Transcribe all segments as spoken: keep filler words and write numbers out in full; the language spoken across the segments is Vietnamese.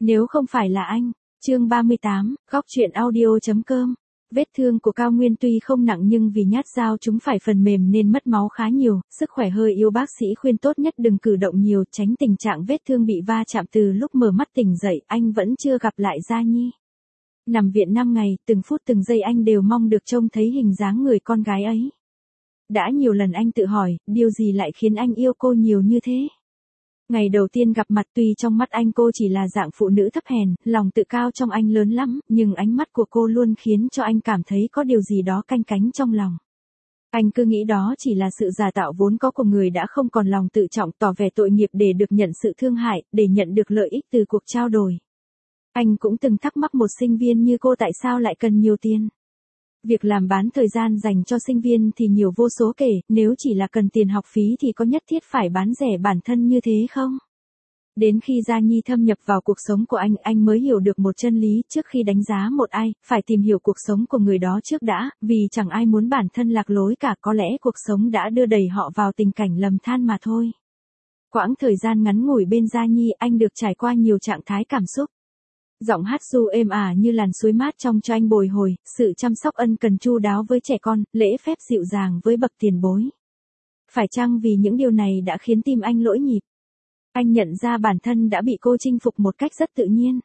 Nếu không phải là anh. Chương ba mươi tám, góc truyện audio.com. Vết thương của Cao Nguyên tuy không nặng nhưng vì nhát dao chúng phải phần mềm nên mất máu khá nhiều, sức khỏe hơi yếu, bác sĩ khuyên tốt nhất đừng cử động nhiều, tránh tình trạng vết thương bị va chạm. Từ lúc mở mắt tỉnh dậy, anh vẫn chưa gặp lại Gia Nhi. Nằm viện năm ngày, từng phút từng giây anh đều mong được trông thấy hình dáng người con gái ấy. Đã nhiều lần anh tự hỏi, điều gì lại khiến anh yêu cô nhiều như thế? Ngày đầu tiên gặp mặt tuy trong mắt anh cô chỉ là dạng phụ nữ thấp hèn, lòng tự cao trong anh lớn lắm, nhưng ánh mắt của cô luôn khiến cho anh cảm thấy có điều gì đó canh cánh trong lòng. Anh cứ nghĩ đó chỉ là sự giả tạo vốn có của người đã không còn lòng tự trọng, tỏ vẻ tội nghiệp để được nhận sự thương hại, để nhận được lợi ích từ cuộc trao đổi. Anh cũng từng thắc mắc một sinh viên như cô tại sao lại cần nhiều tiền. Việc làm bán thời gian dành cho sinh viên thì nhiều vô số kể, nếu chỉ là cần tiền học phí thì có nhất thiết phải bán rẻ bản thân như thế không? Đến khi Gia Nhi thâm nhập vào cuộc sống của anh, anh mới hiểu được một chân lý, trước khi đánh giá một ai, phải tìm hiểu cuộc sống của người đó trước đã, vì chẳng ai muốn bản thân lạc lối cả, có lẽ cuộc sống đã đưa đẩy họ vào tình cảnh lầm than mà thôi. Quãng thời gian ngắn ngủi bên Gia Nhi, anh được trải qua nhiều trạng thái cảm xúc. Giọng hát ru êm ả như làn suối mát trong cho anh bồi hồi, sự chăm sóc ân cần chu đáo với trẻ con, lễ phép dịu dàng với bậc tiền bối. Phải chăng vì những điều này đã khiến tim anh lỗi nhịp? Anh nhận ra bản thân đã bị cô chinh phục một cách rất tự nhiên.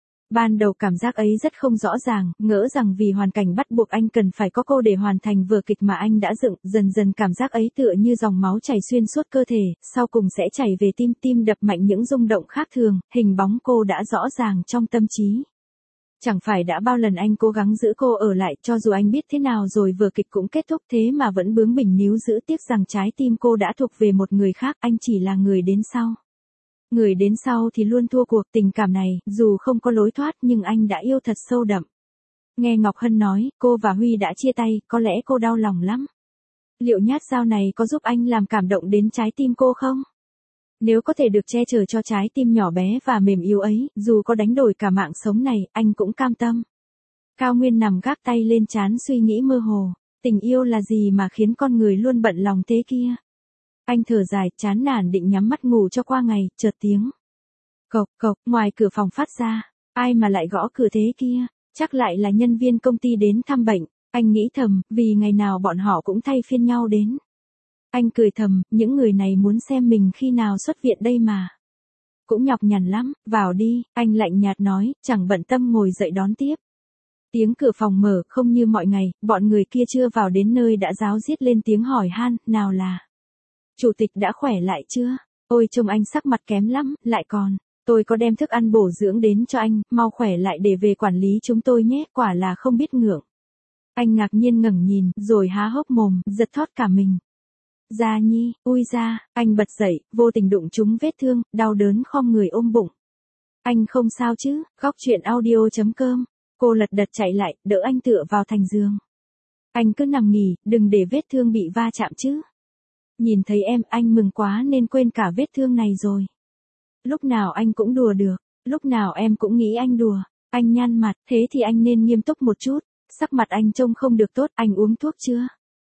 Ban đầu cảm giác ấy rất không rõ ràng, ngỡ rằng vì hoàn cảnh bắt buộc anh cần phải có cô để hoàn thành vở kịch mà anh đã dựng, dần dần cảm giác ấy tựa như dòng máu chảy xuyên suốt cơ thể, sau cùng sẽ chảy về tim, tim đập mạnh những rung động khác thường, hình bóng cô đã rõ ràng trong tâm trí. Chẳng phải đã bao lần anh cố gắng giữ cô ở lại, cho dù anh biết thế nào rồi vở kịch cũng kết thúc, thế mà vẫn bướng bỉnh níu giữ, tiếc rằng trái tim cô đã thuộc về một người khác, anh chỉ là người đến sau. Người đến sau thì luôn thua cuộc, tình cảm này, dù không có lối thoát nhưng anh đã yêu thật sâu đậm. Nghe Ngọc Hân nói, cô và Huy đã chia tay, có lẽ cô đau lòng lắm. Liệu nhát dao này có giúp anh làm cảm động đến trái tim cô không? Nếu có thể được che chở cho trái tim nhỏ bé và mềm yếu ấy, dù có đánh đổi cả mạng sống này, anh cũng cam tâm. Cao Nguyên nằm gác tay lên trán suy nghĩ mơ hồ, tình yêu là gì mà khiến con người luôn bận lòng thế kia? Anh thở dài, chán nản định nhắm mắt ngủ cho qua ngày, chợt tiếng cộc cộc ngoài cửa phòng phát ra, ai mà lại gõ cửa thế kia, chắc lại là nhân viên công ty đến thăm bệnh, anh nghĩ thầm, vì ngày nào bọn họ cũng thay phiên nhau đến. Anh cười thầm, những người này muốn xem mình khi nào xuất viện đây mà. Cũng nhọc nhằn lắm, vào đi, anh lạnh nhạt nói, chẳng bận tâm ngồi dậy đón tiếp. Tiếng cửa phòng mở, không như mọi ngày, bọn người kia chưa vào đến nơi đã ráo riết lên tiếng hỏi han, nào là Chủ tịch đã khỏe lại chưa? Ôi trông anh sắc mặt kém lắm, lại còn, tôi có đem thức ăn bổ dưỡng đến cho anh, mau khỏe lại để về quản lý chúng tôi nhé, quả là không biết ngượng. Anh ngạc nhiên ngẩng nhìn, rồi há hốc mồm, giật thót cả mình. Gia Nhi, ui ra, anh bật dậy, vô tình đụng trúng vết thương, đau đớn khom người ôm bụng. Anh không sao chứ, góc truyện audio.com. Cô lật đật chạy lại, đỡ anh tựa vào thành giường. Anh cứ nằm nghỉ, đừng để vết thương bị va chạm chứ. Nhìn thấy em, anh mừng quá nên quên cả vết thương này rồi. Lúc nào anh cũng đùa được, lúc nào em cũng nghĩ anh đùa. Anh nhăn mặt, thế thì anh nên nghiêm túc một chút. Sắc mặt anh trông không được tốt, anh uống thuốc chưa?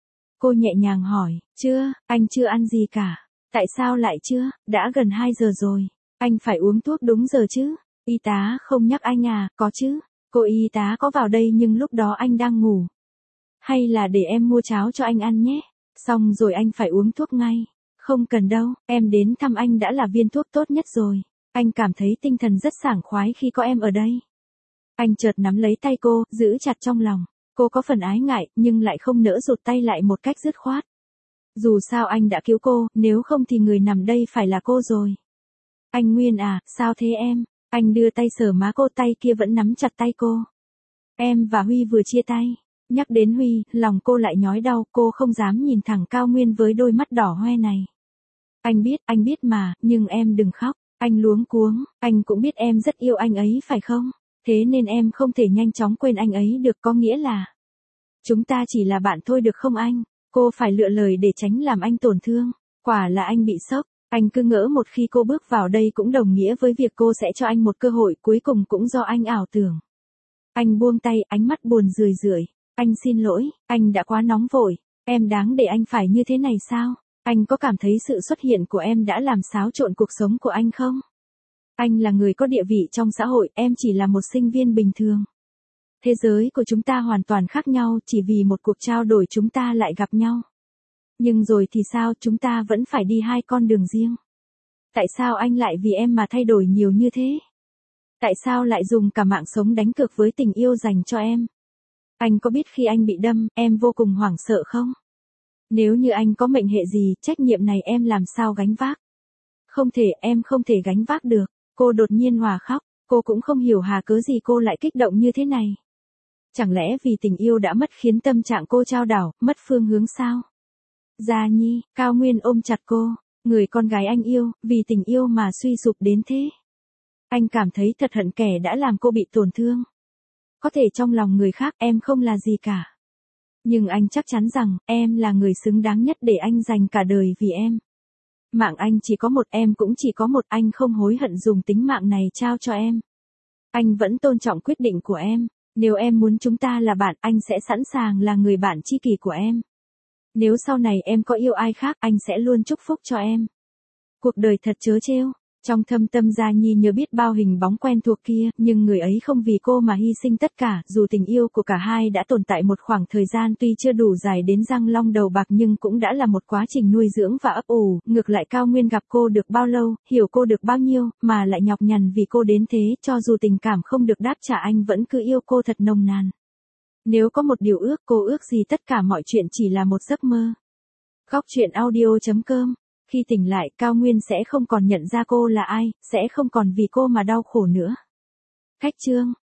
Cô nhẹ nhàng hỏi, chưa, anh chưa ăn gì cả. Tại sao lại chưa, đã gần hai giờ rồi. Anh phải uống thuốc đúng giờ chứ. Y tá không nhắc anh à, có chứ. Cô y tá có vào đây nhưng lúc đó anh đang ngủ. Hay là để em mua cháo cho anh ăn nhé. Xong rồi anh phải uống thuốc ngay. Không cần đâu, em đến thăm anh đã là viên thuốc tốt nhất rồi. Anh cảm thấy tinh thần rất sảng khoái khi có em ở đây. Anh chợt nắm lấy tay cô, giữ chặt trong lòng. Cô có phần ái ngại, nhưng lại không nỡ rụt tay lại một cách dứt khoát. Dù sao anh đã cứu cô, nếu không thì người nằm đây phải là cô rồi. Anh Nguyên à, sao thế em? Anh đưa tay sờ má cô, tay kia vẫn nắm chặt tay cô. Em và Huy vừa chia tay. Nhắc đến Huy, lòng cô lại nhói đau, cô không dám nhìn thẳng Cao Nguyên với đôi mắt đỏ hoe này. Anh biết, anh biết mà, nhưng em đừng khóc. Anh luống cuống, anh cũng biết em rất yêu anh ấy phải không? Thế nên em không thể nhanh chóng quên anh ấy được, có nghĩa là chúng ta chỉ là bạn thôi được không anh? Cô phải lựa lời để tránh làm anh tổn thương. Quả là anh bị sốc. Anh cứ ngỡ một khi cô bước vào đây cũng đồng nghĩa với việc cô sẽ cho anh một cơ hội, cuối cùng cũng do anh ảo tưởng. Anh buông tay, ánh mắt buồn rười rượi. Anh xin lỗi, anh đã quá nóng vội. Em đáng để anh phải như thế này sao? Anh có cảm thấy sự xuất hiện của em đã làm xáo trộn cuộc sống của anh không? Anh là người có địa vị trong xã hội, em chỉ là một sinh viên bình thường. Thế giới của chúng ta hoàn toàn khác nhau, chỉ vì một cuộc trao đổi chúng ta lại gặp nhau. Nhưng rồi thì sao, chúng ta vẫn phải đi hai con đường riêng. Tại sao anh lại vì em mà thay đổi nhiều như thế? Tại sao lại dùng cả mạng sống đánh cược với tình yêu dành cho em? Anh có biết khi anh bị đâm, em vô cùng hoảng sợ không? Nếu như anh có mệnh hệ gì, trách nhiệm này em làm sao gánh vác? Không thể, em không thể gánh vác được. Cô đột nhiên hòa khóc, cô cũng không hiểu hà cớ gì cô lại kích động như thế này. Chẳng lẽ vì tình yêu đã mất khiến tâm trạng cô chao đảo, mất phương hướng sao? Gia Nhi, Cao Nguyên ôm chặt cô, người con gái anh yêu, vì tình yêu mà suy sụp đến thế. Anh cảm thấy thật hận kẻ đã làm cô bị tổn thương. Có thể trong lòng người khác em không là gì cả. Nhưng anh chắc chắn rằng, em là người xứng đáng nhất để anh dành cả đời vì em. Mạng anh chỉ có một, em cũng chỉ có một, anh không hối hận dùng tính mạng này trao cho em. Anh vẫn tôn trọng quyết định của em. Nếu em muốn chúng ta là bạn, anh sẽ sẵn sàng là người bạn tri kỷ của em. Nếu sau này em có yêu ai khác, anh sẽ luôn chúc phúc cho em. Cuộc đời thật trớ trêu. Trong thâm tâm Gia Nhi nhớ biết bao hình bóng quen thuộc kia, nhưng người ấy không vì cô mà hy sinh tất cả, dù tình yêu của cả hai đã tồn tại một khoảng thời gian tuy chưa đủ dài đến răng long đầu bạc nhưng cũng đã là một quá trình nuôi dưỡng và ấp ủ, ngược lại Cao Nguyên gặp cô được bao lâu, hiểu cô được bao nhiêu, mà lại nhọc nhằn vì cô đến thế, cho dù tình cảm không được đáp trả anh vẫn cứ yêu cô thật nồng nàn. Nếu có một điều ước, cô ước gì tất cả mọi chuyện chỉ là một giấc mơ. Góc truyện audio chấm com. Khi tỉnh lại, Cao Nguyên sẽ không còn nhận ra cô là ai, sẽ không còn vì cô mà đau khổ nữa. Khách chương